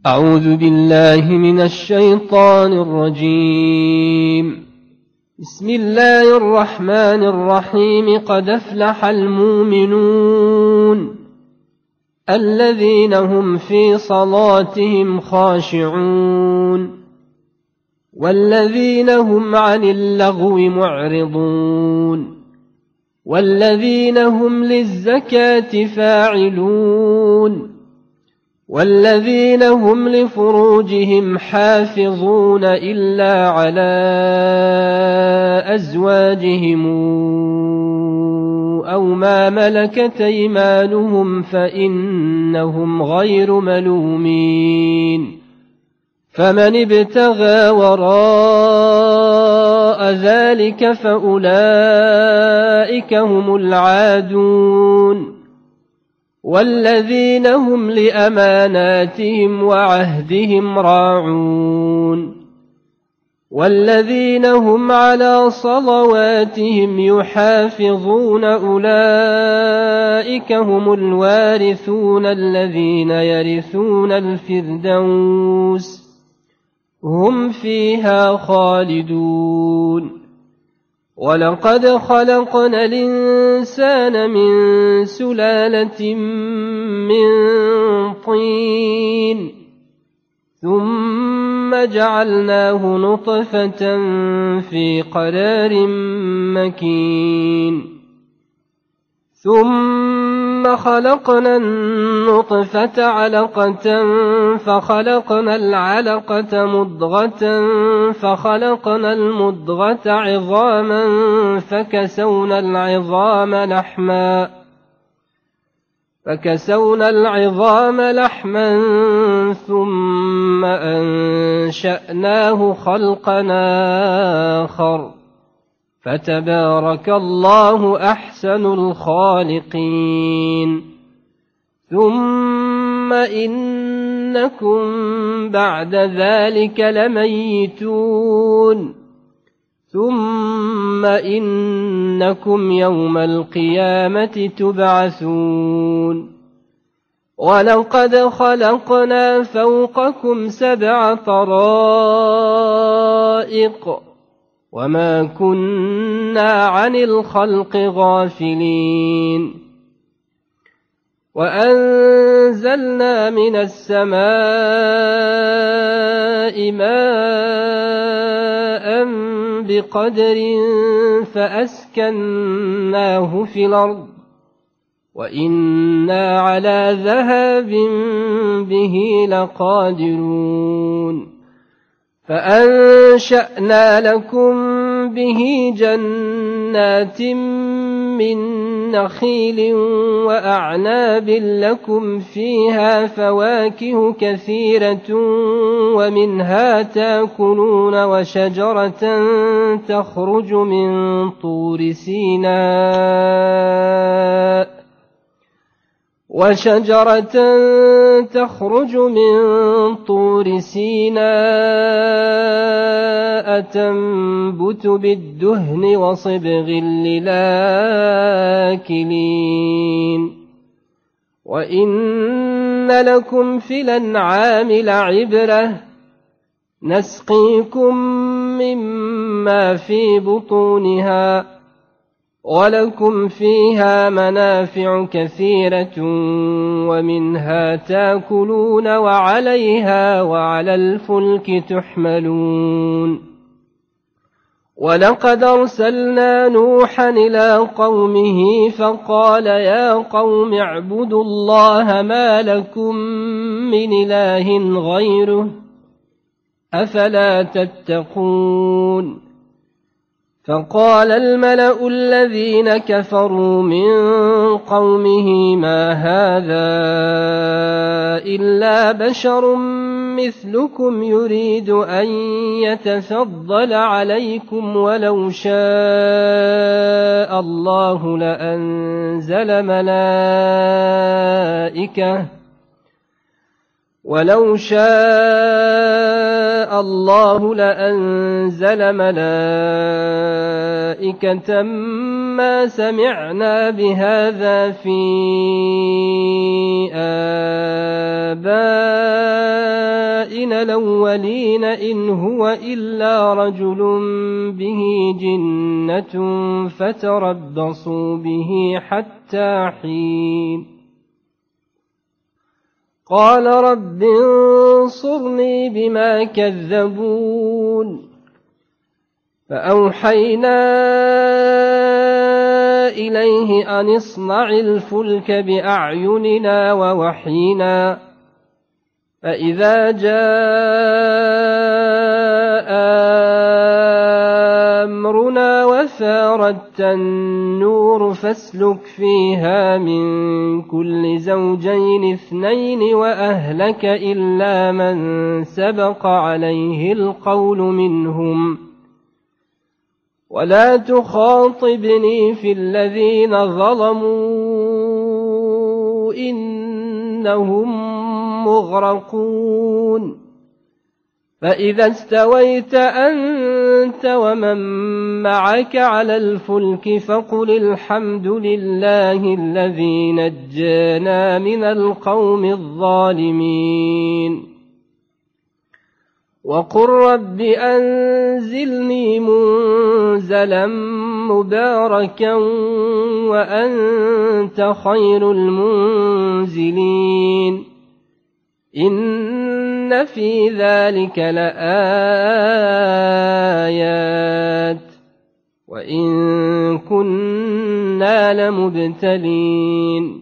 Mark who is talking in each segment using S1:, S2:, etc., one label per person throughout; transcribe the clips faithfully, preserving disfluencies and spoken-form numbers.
S1: أعوذ بالله من الشيطان الرجيم. بسم الله الرحمن الرحيم. قد أفلح المؤمنون الذين هم في صلاتهم خاشعون والذين هم عن اللغو معرضون والذين هم للزكاة فاعلون والذين هم لفروجهم حافظون إلا على أزواجهم أو ما ملكت أيمانهم فإنهم غير ملومين. فمن ابتغى وراء ذلك فأولئك هم العادون والذين هم لأماناتهم وعهدهم راعون والذين هم على صلواتهم يحافظون أولئك هم الوارثون الذين يرثون الفردوس هم فيها خالدون. ولقد خلقنا الإنسان من سلالة من طين ثم جعلناه نطفة في قرار مكين ثم خلقنا النطفة علقة فخلقنا العلقة مضغة فخلقنا المضغة عظاما فكسونا العظام لحما فكسونا العظام لحما ثم أنشأناه خلقا آخر فتبارك الله أحسن الخالقين. ثم إنكم بعد ذلك لميتون ثم إنكم يوم القيامة تبعثون. ولقد خلقنا فوقكم سبع طرائق وما كنا عن الخلق غافلين. وأنزلنا من السماء ماء بقدر فأسكناه في الأرض وإنا على ذهاب به لقادرون. فأنشأنا لكم به جنات من نخيل وأعناب لكم فيها فواكه كثيرة ومنها تأكلون وشجرة تخرج من طور سيناء وشجرة تخرج من طور سيناء تنبت بالدهن وصبغ للآكلين. وإن لكم في الأنعام لعبرة نسقيكم مما في بطونها ولكم فيها منافع كثيرة ومنها تأكلون وعليها وعلى الفلك تحملون. ولقد أرسلنا نوحا إلى قومه فقال يا قوم اعبدوا الله ما لكم من إله غيره أفلا تتقون. فقال الملأ الذين كفروا من قومه ما هذا إلا بشر مثلكم يريد أن يتفضل عليكم ولو شاء الله لأنزل ملائكة ولو شاء الله لأنزل ملائكة ما سمعنا بهذا في آبائنا أساطين الأولين إن هو إلا رجل به جنة فتربصوا به حتى حين قال رب انصرني بما كذبون فأوحينا إليه أن اصنع الفلك بأعيننا ووحينا فإذا جاء أمرنا وفارت النور فاسلك فيها من كل زوجين اثنين وأهلك إلا من سبق عليه القول منهم ولا تخاطبني في الذين ظلموا إنهم مغرقون فإذا استويت أنت ومن معك على الفلك فقل الحمد لله الذي نجانا من القوم الظالمين وقل رب أنزلني منزلا مباركا وأنت خير المنزلين إن في ذلك لآيات وإن كنا لمبتلين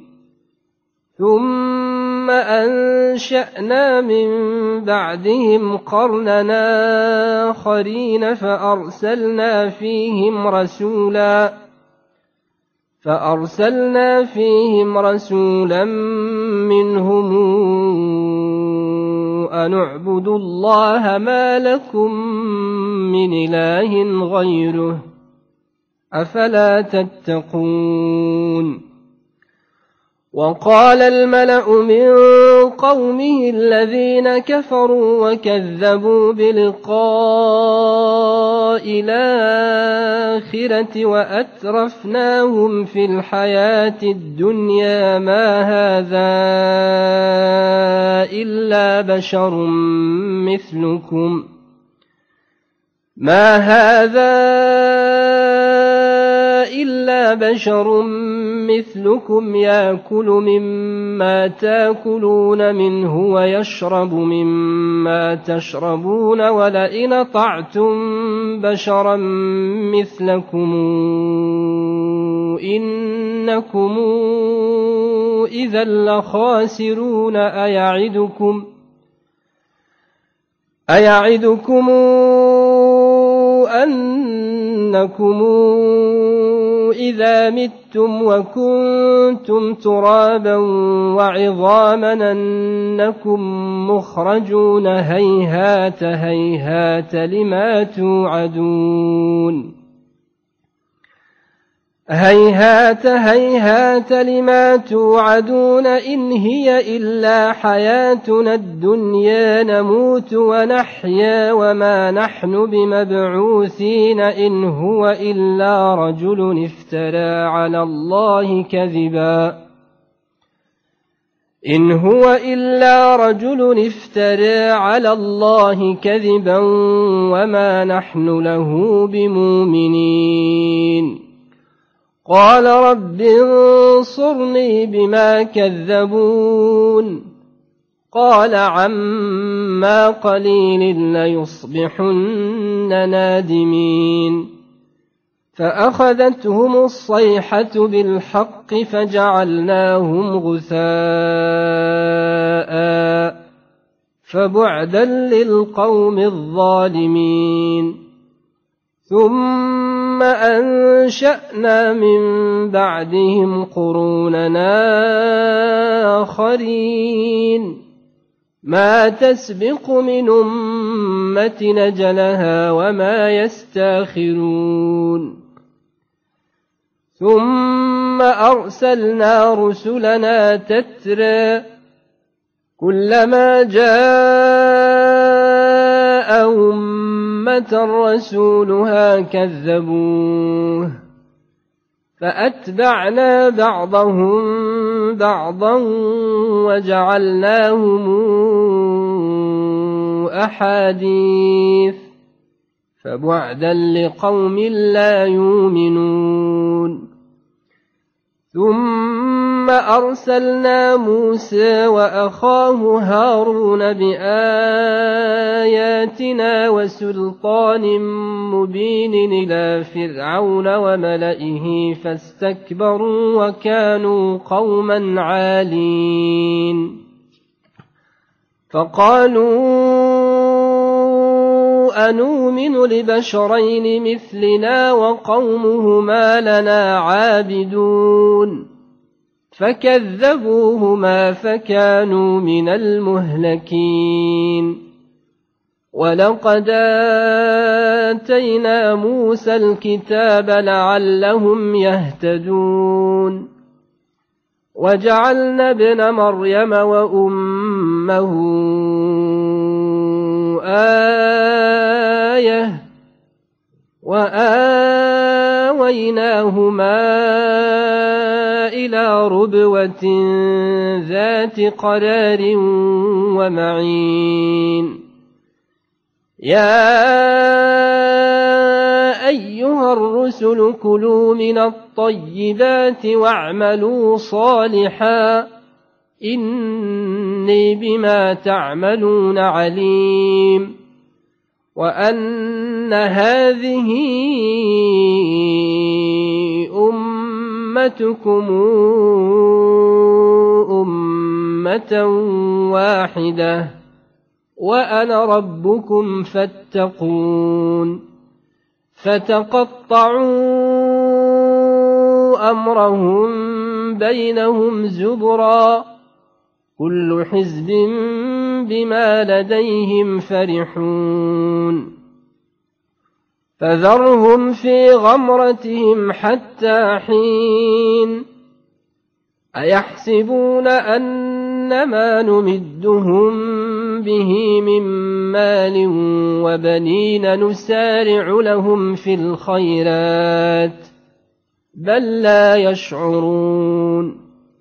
S1: ثم أنشأنا من بعدهم قرننا آخرين فأرسلنا فيهم رسولا فأرسلنا فيهم رسولا منهم أن اعبدوا الله ما لكم من إله غيره أفلا تتقون وقال الملأ من قومه الذين كفروا وكذبوا بلقاء الآخرة وأترفناهم في الحياة الدنيا ما هذا إلا بشر مثلكم ما هذا إلا بشر مثلكم يأكل مما تأكلون منه ويشرب مما تشربون ولئن أطعتم بشرا مثلكم إنكم إذا لخاسرون أيعدكم أيعدكم أنكم إذا متم وكنتم ترابا وعظاما أنكم مخرجون هيهات هيهات لما توعدون هيهات هيهات لما توعدون إن هي إلا حياتنا الدنيا نموت ونحيا وما نحن بمبعوثين إن هو إلا رجل افترى على الله كذبا إن هو إلا رجل افترى على الله كذبا وما نحن له بمؤمنين قال رب انصرني بما كذبون قال عما قليل ليصبحن نادمين فأخذتهم الصيحة بالحق فجعلناهم غثاء فبعدا للقوم الظالمين ثم أنشأنا من بعدهم قروننا آخرين ما تسبق من أمة نجلها وما يستاخرون ثم أرسلنا رسلنا تترى كلما جاء أمة رسولها كذبوه فأتبعنا بعضهم بعضا وجعلناهم الأحاديث فبعدا لقوم لا يؤمنون. ثم أرسلنا موسى وأخاه هارون بآياتنا وسلطان مبين إلى فرعون وملئه فاستكبروا وكانوا قوما عالين. فقالوا أنؤمن لبشرين مثلنا وقومهما لنا عابدون فكذبوهما فكانوا من المهلكين. ولقد آتينا موسى الكتاب لعلهم يهتدون. وجعلنا ابن مريم وأمه آية وآويناهما إلى ربوة ذات قرار ومعين. يا أيها الرسل كلوا من الطيبات واعملوا صالحا إني بما تعملون عليم. وأن هذه أمتكم أمة واحدة وأنا ربكم فاتقون. فتقطعوا أمرهم بينهم زبرا كل حزب بما لديهم فرحون. فذرهم في غمرتهم حتى حين. أيحسبون أنما نمدهم به من مال وبنين نسارع لهم في الخيرات بل لا يشعرون.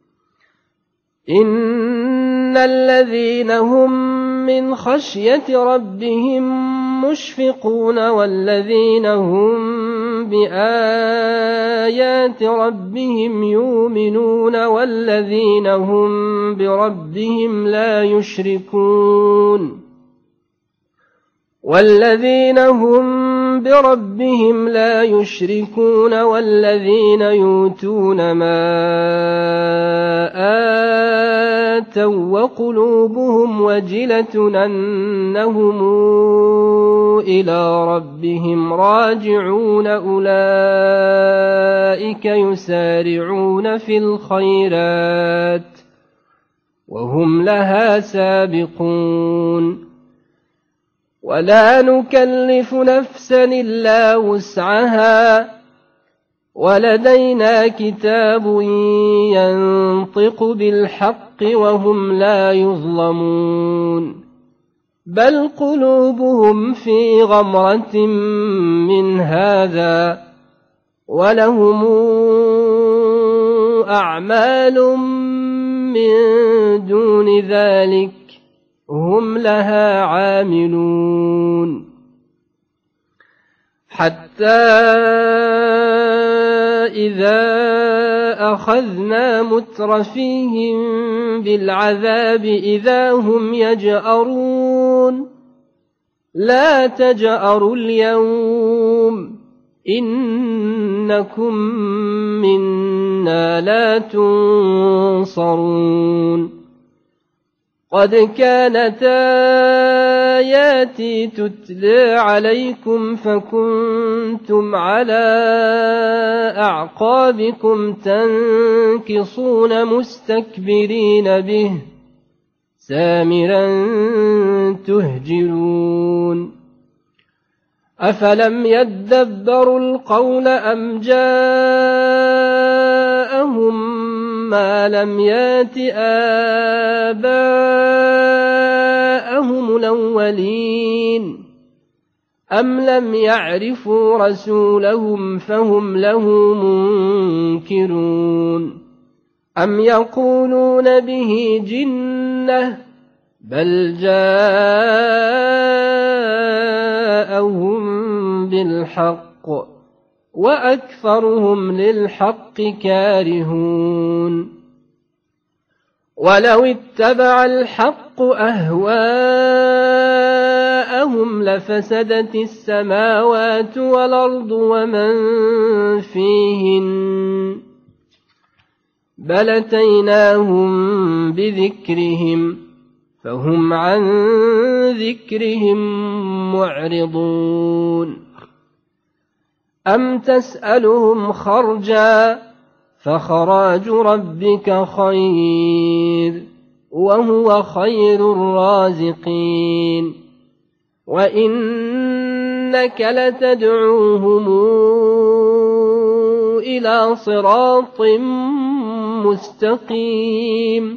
S1: إن الذين هم من خشية ربهم مشفقون والذين هم بآيات ربهم يؤمنون والذين هم بربهم لا يشركون والذين هم بربهم لا يشركون والذين يؤتون ما آتوا وقلوبهم وجلة أنهم إلى ربهم راجعون أولئك يسارعون في الخيرات وهم لها سابقون. ولا نكلف نفسا إلا وسعها ولدينا كتاب ينطق بالحق وهم لا يظلمون. بل قلوبهم في غمرة من هذا ولهم أعمال من دون ذلك هم لها عاملون. حتى إذا أخذنا مترفيهم بالعذاب إذا هم يجأرون. لا تجأروا اليوم إنكم منا لا تنصرون. قد كانت آياتي تتلى عليكم فكنتم على أعقابكم تنكصون مستكبرين به سامرا تهجرون. أفلم يدبروا القول أم جاءهم ما لم يات آباءهم الأولين أم لم يعرفوا رسولهم فهم له منكرون. أم يقولون به جنة بل جاء الحق وأكثرهم للحق كارهون ولو اتبع الحق أهواءهم لفسدت السماوات والأرض ومن فيهن بل أتيناهم بذكرهم فهم عن ذكرهم معرضون أم تسألهم خرجا فخراج ربك خير وهو خير الرازقين وإنك لتدعوهم إلى صراط مستقيم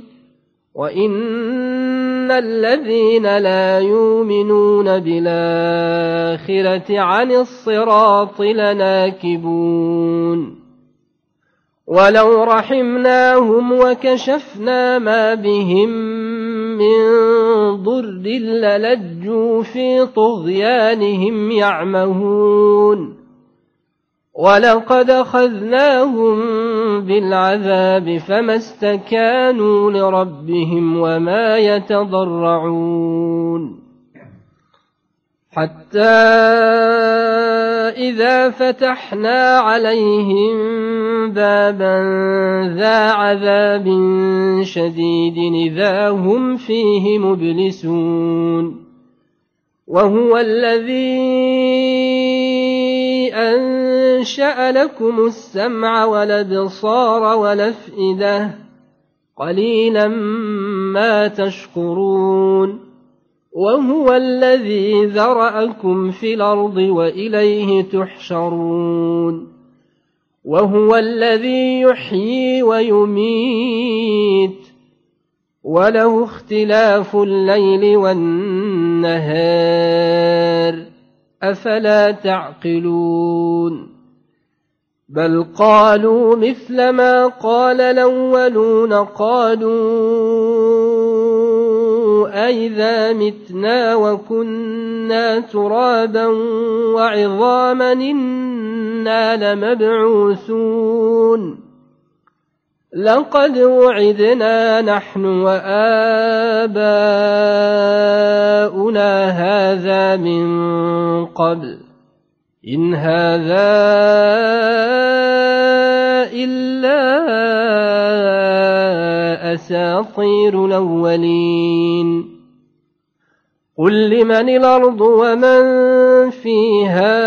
S1: وإن الذين لا يؤمنون بالآخرة عن الصراط لناكبون ولو رحمناهم وكشفنا ما بهم من ضر للجوا في طغيانهم يعمهون ولقد أخذناهم بالعذاب فما استكانوا لربهم وما يتضرعون حتى إذا فتحنا عليهم بابا ذا عذاب شديد إذا هم فيه مبلسون وهو الذي أنشأ لكم السمع والأبصار والأفئدة قليلا ما تشكرون وهو الذي ذرأكم في الأرض وإليه تحشرون وهو الذي يحيي ويميت وله اختلاف الليل والنهار أفلا تعقلون بل قالوا مثل ما قال الأولون قالوا أئذا متنا وكنا ترابا وعظاما إنا لمبعوثون لقد وعدنا نحن وآباؤنا هذا من قبل إن هذا إلا أساطير الأولين قل لمن الأرض ومن فيها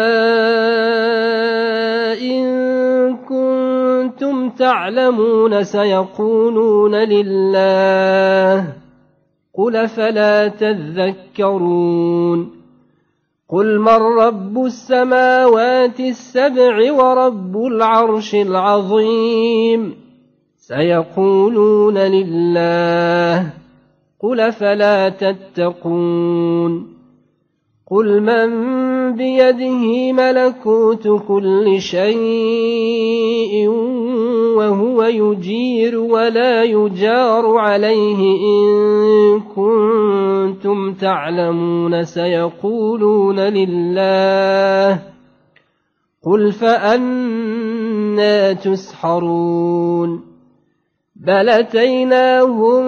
S1: إن كنتم تعلمون سيقولون لله قل فلا تذكرون قل من رب السماوات السبع ورب العرش العظيم سيقولون لله قل فلا تتقون قل من بيده ملكوت كل شيء وهو يجير ولا يجار عليه إن كنتم تعلمون سيقولون لله قل فأنى تسحرون بل أتيناهم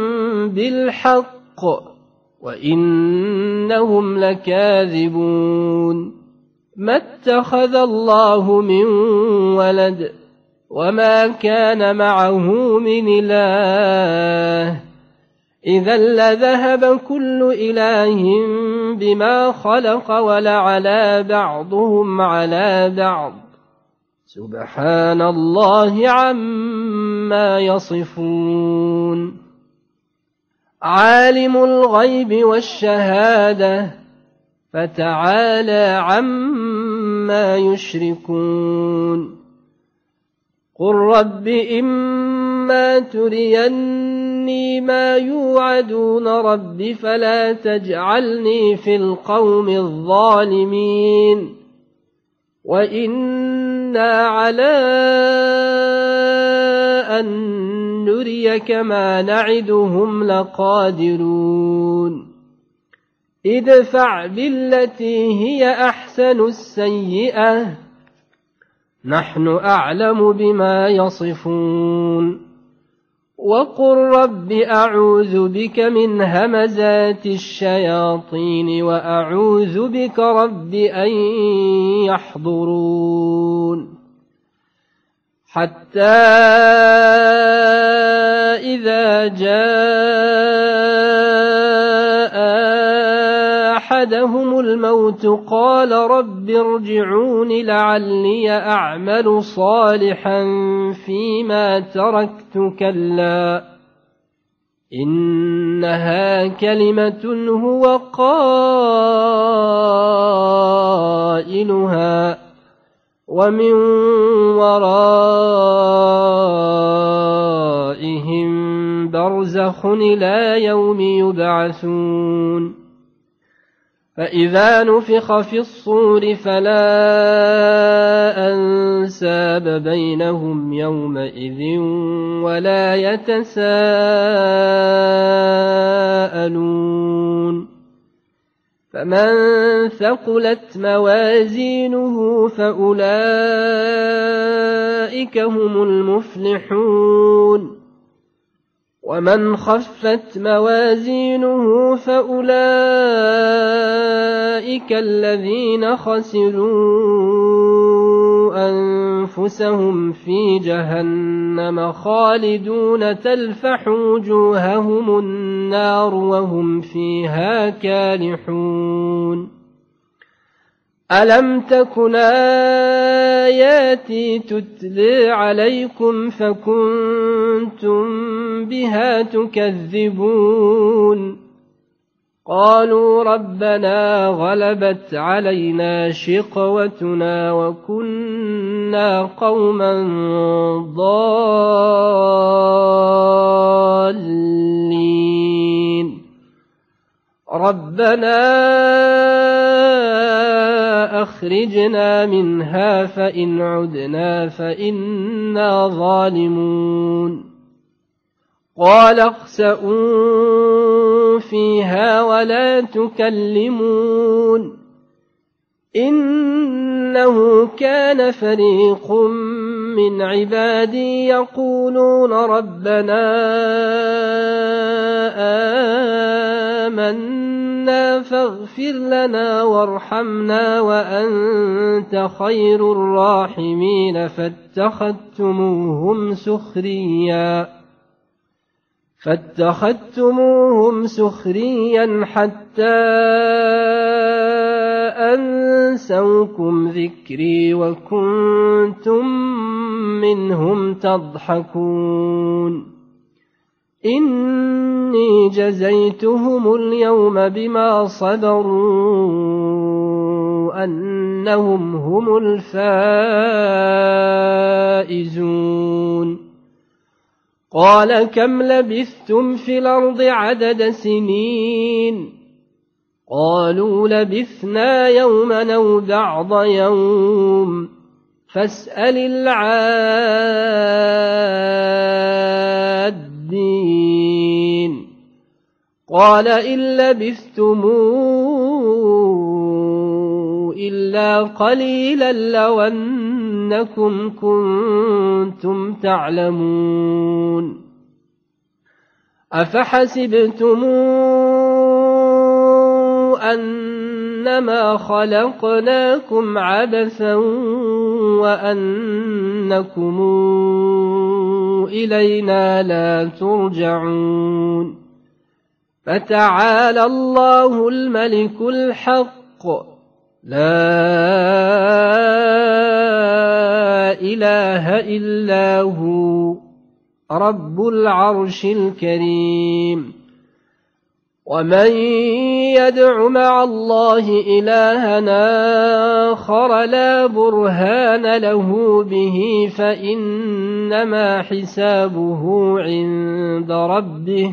S1: بالحق وإنهم لكاذبون ما اتخذ الله من ولد وما كان معه من إله إذا لذهب كل إله بما خلق ولعلى بعضهم على بعض سبحان الله عما يصفون عالم الغيب والشهادة فتعالى عما يشركون قل رب إما تريني ما يوعدون رب فلا تجعلني في القوم الظالمين وإنا على أن نريك ما نعدهم لقادرون ادفع بالتي هي أحسن السيئة نحن أعلم بما يصفون وقل رب أعوذ بك من همزات الشياطين وأعوذ بك رب أن يحضرون حتى إذا جاء أحدهم الموت قال رب ارجعون لعلي أعمل صالحا فيما تركت كلا إنها كلمة هو قائلها ومن ورائهم برزخ إلى يوم يبعثون فإذا نفخ في الصور فلا أنساب بينهم يومئذ ولا يتساءلون فمن ثقلت موازينه فأولئك هم المفلحون ومن خفت موازينه فأولئك الذين خسروا أنفسهم في جهنم خالدون تلفح وجوههم النار وهم فيها كالحون ألم تكن آياتي تتلى عليكم فكنتم بها تكذبون قالوا ربنا غلبت علينا شقوتنا وكنا قوما ضالين ربنا أخرجنا منها فإن عدنا فإنا ظالمون قال اخسئوا فيها ولا تكلمون إنه كان فريق من عبادي يقولون ربنا آمنا فاغفر لنا وارحمنا وأنت خير الراحمين فاتخذتموهم سخريا فاتخذتموهم سخريا حتى أنسوكم ذكري وكنتم منهم تضحكون إني جزيتهم اليوم بما صبروا أنهم هم الفائزون قال كم لبثتم في الأرض عدد سنين قالوا لبثنا يوما أو بعض يوم فاسأل العادين قال إن لبثتم إلا قليلا لو أنكم كنتم تعلمون أفحسبتم أنما خلقناكم عبثا وأنكم إلينا لا ترجعون فتعالى الله الملك الحق لا إله إلا هو رب العرش الكريم ومن يدع مع الله إلهنا آخر لا برهان له به فإنما حسابه عند ربه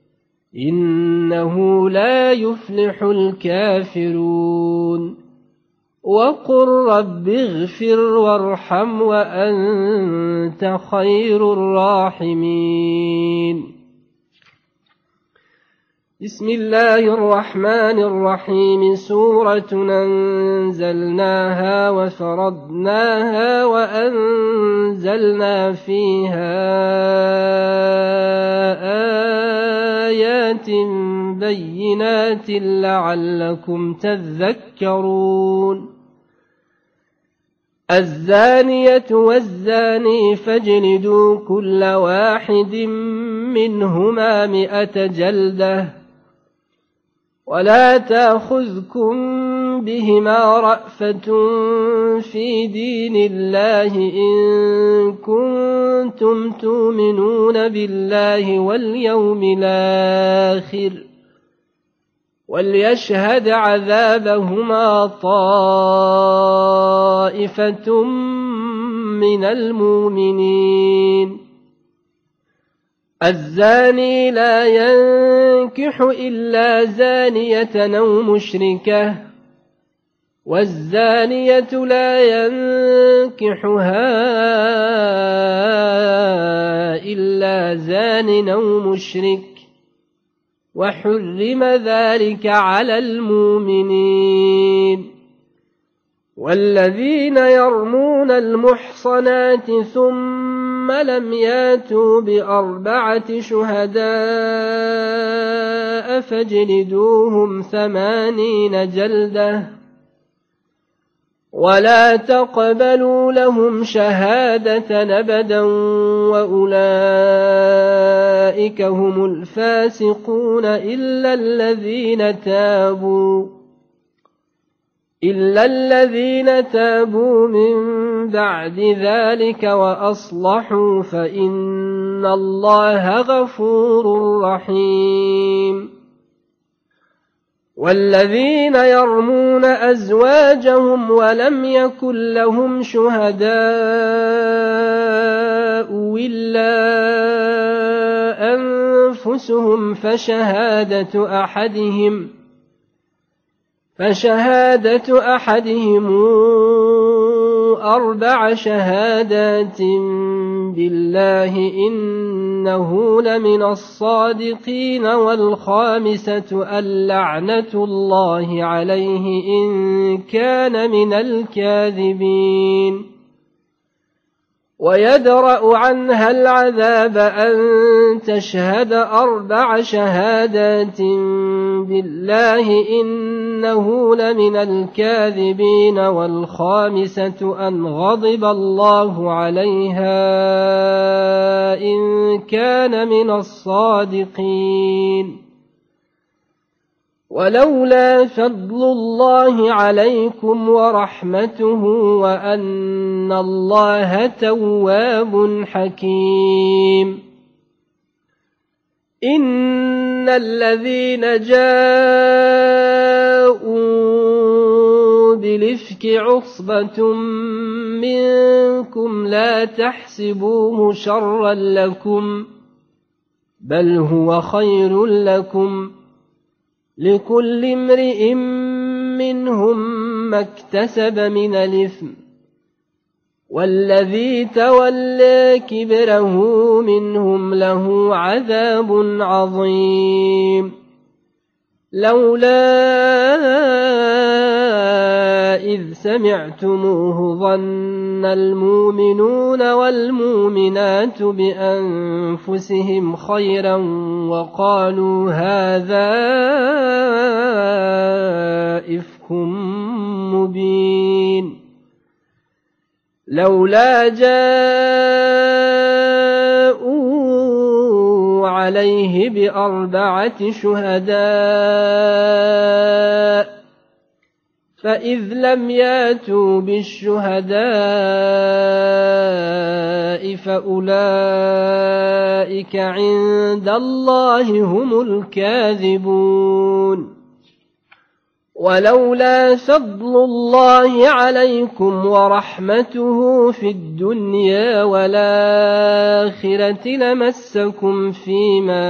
S1: إنه لا يفلح الكافرون وقل رب اغفر وارحم وأنت خير الراحمين بسم الله الرحمن الرحيم سورة أنزلناها وفرضناها وأنزلنا فيها آيات بينات لعلكم تذكرون الزانية والزاني فاجلدوا كل واحد منهما مئة جلدة ولا تأخذكم بهما رأفة في دين الله إن كنتم تؤمنون بالله واليوم الآخر وليشهد عذابهما طائفة من المؤمنين الزاني لا ينكح إلا زانية أو مشركة والزانية لا ينكحها إلا زان أو مشرك وحرم ذلك على المؤمنين والذين يرمون المحصنات ثم لم ياتوا بأربعة شهداء فاجلدوهم ثمانين جلدة ولا تقبلوا لهم شهادة أبدا وأولئك هم الفاسقون إلا الذين تابوا إلا الذين تابوا من بعد ذلك وأصلحوا فإن الله غفور رحيم والذين يرمون أزواجهم ولم يكن لهم شهداء إلا أنفسهم فشهادة أحدهم فشهادة أحدهم أربع شهادات بالله إنه لمن الصادقين والخامسة اللعنة الله عليه إن كان من الكاذبين ويدرأ عنها العذاب أن تشهد أربع شهادات بالله إنه لمن الكاذبين والخامسة أن غضب الله عليها إن كان من الصادقين ولولا فضل الله عليكم ورحمته وأن الله تواب حكيم إن الذين جاءوا بالإفك عصبة منكم لا تحسبوه شرا لكم بل هو خير لكم لكل امرئ منهم ما اكتسب من الإثم والذي تولى كبره منهم له عذاب عظيم لولا إذ سمعتموه ظن المؤمنون والمؤمنات بأنفسهم خيرا وقالوا هذا إفك مبين لولا جاءوا عليه بأربعة شهداء فإذ لم ياتوا بالشهداء فأولئك عند الله هم الكاذبون ولولا فضل الله عليكم ورحمته في الدنيا والآخرة لمسكم فيما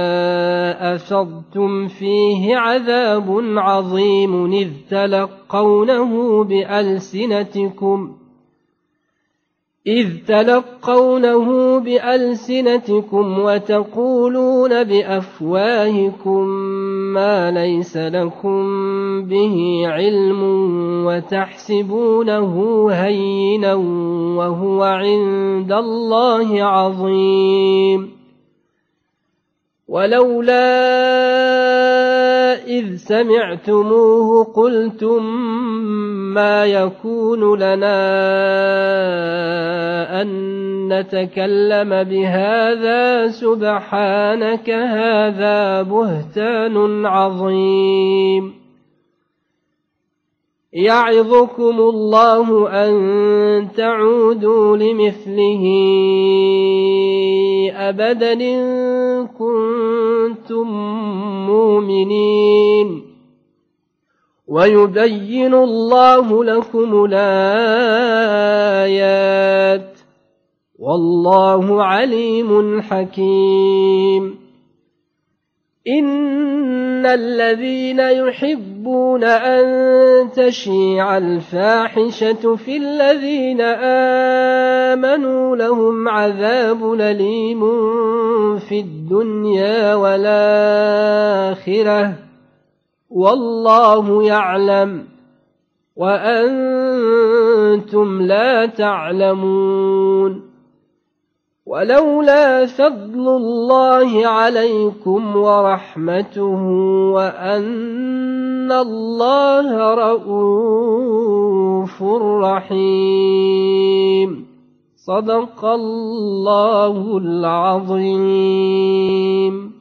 S1: أفضتم فيه عذاب عظيم إذ تلقونه بألسنتكم إذ تلقونه بألسنتكم وتقولون بأفواهكم ما ليس لكم به علم وتحسبونه هينا وهو عند الله عظيم ولولا إذ سمعتموه قلتم ما يكون لنا أن نتكلم بهذا سبحانك هذا بهتان عظيم يعظكم الله أن تعودوا لمثله أبدا إن كنتم مؤمنين ويبين الله لكم الآيات والله عليم حكيم إن الذين يحبون أن تشيع الفاحشة في الذين آمنوا لهم عذاب أليم في الدنيا والآخرة والله يعلم وأنتم لا تعلمون ولولا فضل الله عليكم ورحمته وأن الله رؤوف رحيم صدق الله العظيم.